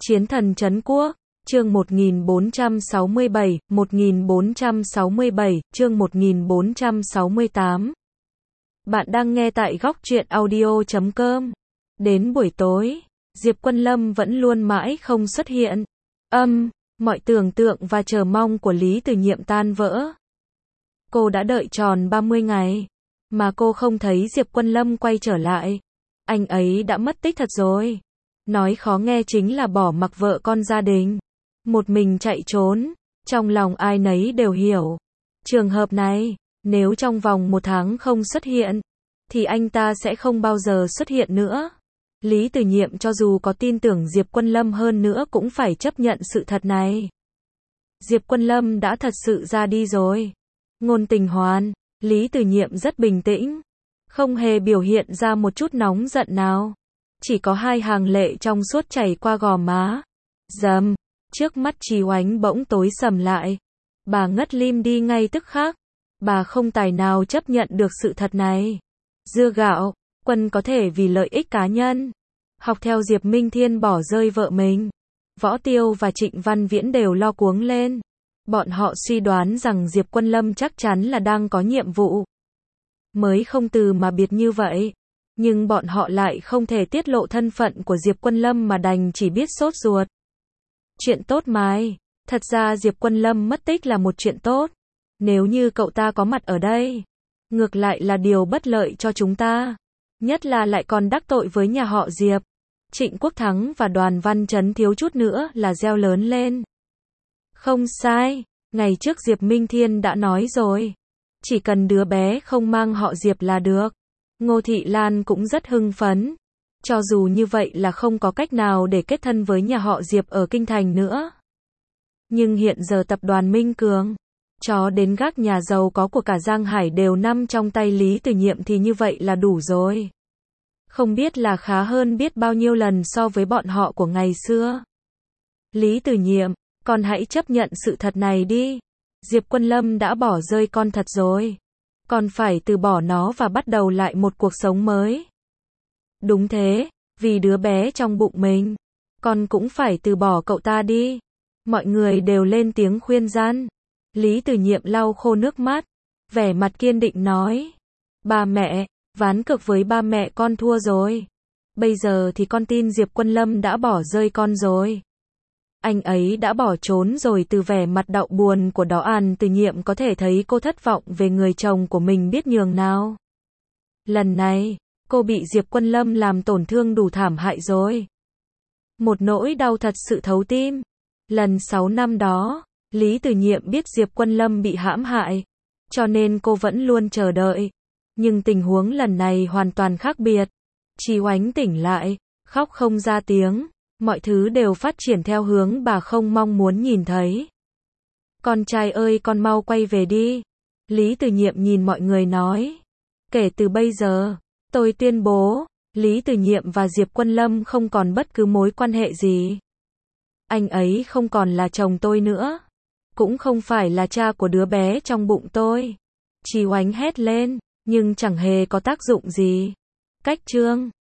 Chiến thần trấn quốc, chương 1467, 1467, chương 1468. Bạn đang nghe tại góc truyện audio.com. Đến buổi tối, Diệp Quân Lâm vẫn luôn mãi không xuất hiện. Mọi tưởng tượng và chờ mong của Lý Từ Nhiệm tan vỡ. Cô đã đợi tròn 30 ngày, mà cô không thấy Diệp Quân Lâm quay trở lại. Anh ấy đã mất tích thật rồi. Nói khó nghe chính là bỏ mặc vợ con gia đình, một mình chạy trốn. Trong lòng ai nấy đều hiểu. Trường hợp này, nếu trong vòng 1 tháng không xuất hiện, thì anh ta sẽ không bao giờ xuất hiện nữa. Lý Từ Nhiệm cho dù có tin tưởng Diệp Quân Lâm hơn nữa cũng phải chấp nhận sự thật này. Diệp Quân Lâm đã thật sự ra đi rồi. Ngôn Tình Hoan, Lý Từ Nhiệm rất bình tĩnh, không hề biểu hiện ra một chút nóng giận nào. Chỉ có 2 hàng lệ trong suốt chảy qua gò má. Dầm, trước mắt Trì Oánh bỗng tối sầm lại. Bà ngất lim đi ngay tức khắc. Bà không tài nào chấp nhận được sự thật này. Dưa gạo, Quân có thể vì lợi ích cá nhân học theo Diệp Minh Thiên bỏ rơi vợ mình. Võ Tiêu và Trịnh Văn Viễn đều lo cuống lên. Bọn họ suy đoán rằng Diệp Quân Lâm chắc chắn là đang có nhiệm vụ, mới không từ mà biệt như vậy. Nhưng bọn họ lại không thể tiết lộ thân phận của Diệp Quân Lâm mà đành chỉ biết sốt ruột. Chuyện tốt mai. Thật ra Diệp Quân Lâm mất tích là một chuyện tốt. Nếu như cậu ta có mặt ở đây, ngược lại là điều bất lợi cho chúng ta. Nhất là lại còn đắc tội với nhà họ Diệp. Trịnh Quốc Thắng và Đoàn Văn Chấn thiếu chút nữa là reo lớn lên. Không sai, ngày trước Diệp Minh Thiên đã nói rồi. Chỉ cần đứa bé không mang họ Diệp là được. Ngô Thị Lan cũng rất hưng phấn. Cho dù như vậy là không có cách nào để kết thân với nhà họ Diệp ở Kinh Thành nữa. Nhưng hiện giờ tập đoàn Minh Cường, cho đến gác nhà giàu có của cả Giang Hải đều nằm trong tay Lý Từ Nhiệm thì như vậy là đủ rồi. Không biết là khá hơn biết bao nhiêu lần so với bọn họ của ngày xưa. Lý Từ Nhiệm, con hãy chấp nhận sự thật này đi. Diệp Quân Lâm đã bỏ rơi con thật rồi. Con phải từ bỏ nó và bắt đầu lại một cuộc sống mới. Đúng thế, vì đứa bé trong bụng mình, con cũng phải từ bỏ cậu ta đi. Mọi người đều lên tiếng khuyên can. Lý Từ Nhiệm lau khô nước mắt, vẻ mặt kiên định nói. Ba mẹ, ván cược với ba mẹ con thua rồi. Bây giờ thì con tin Diệp Quân Lâm đã bỏ rơi con rồi. Anh ấy đã bỏ trốn rồi. Từ vẻ mặt đau buồn của Đoàn Từ Nhiệm có thể thấy cô thất vọng về người chồng của mình biết nhường nào. Lần này, cô bị Diệp Quân Lâm làm tổn thương đủ thảm hại rồi. Một nỗi đau thật sự thấu tim. Lần 6 năm đó, Lý Từ Nhiệm biết Diệp Quân Lâm bị hãm hại, cho nên cô vẫn luôn chờ đợi. Nhưng tình huống lần này hoàn toàn khác biệt. Trì Oánh tỉnh lại, khóc không ra tiếng. Mọi thứ đều phát triển theo hướng bà không mong muốn nhìn thấy. Con trai ơi, con mau quay về đi. Lý Từ Nhiệm nhìn mọi người nói. Kể từ bây giờ, tôi tuyên bố, Lý Từ Nhiệm và Diệp Quân Lâm không còn bất cứ mối quan hệ gì. Anh ấy không còn là chồng tôi nữa. Cũng không phải là cha của đứa bé trong bụng tôi. Trì Oánh hét lên, nhưng chẳng hề có tác dụng gì. Cách chương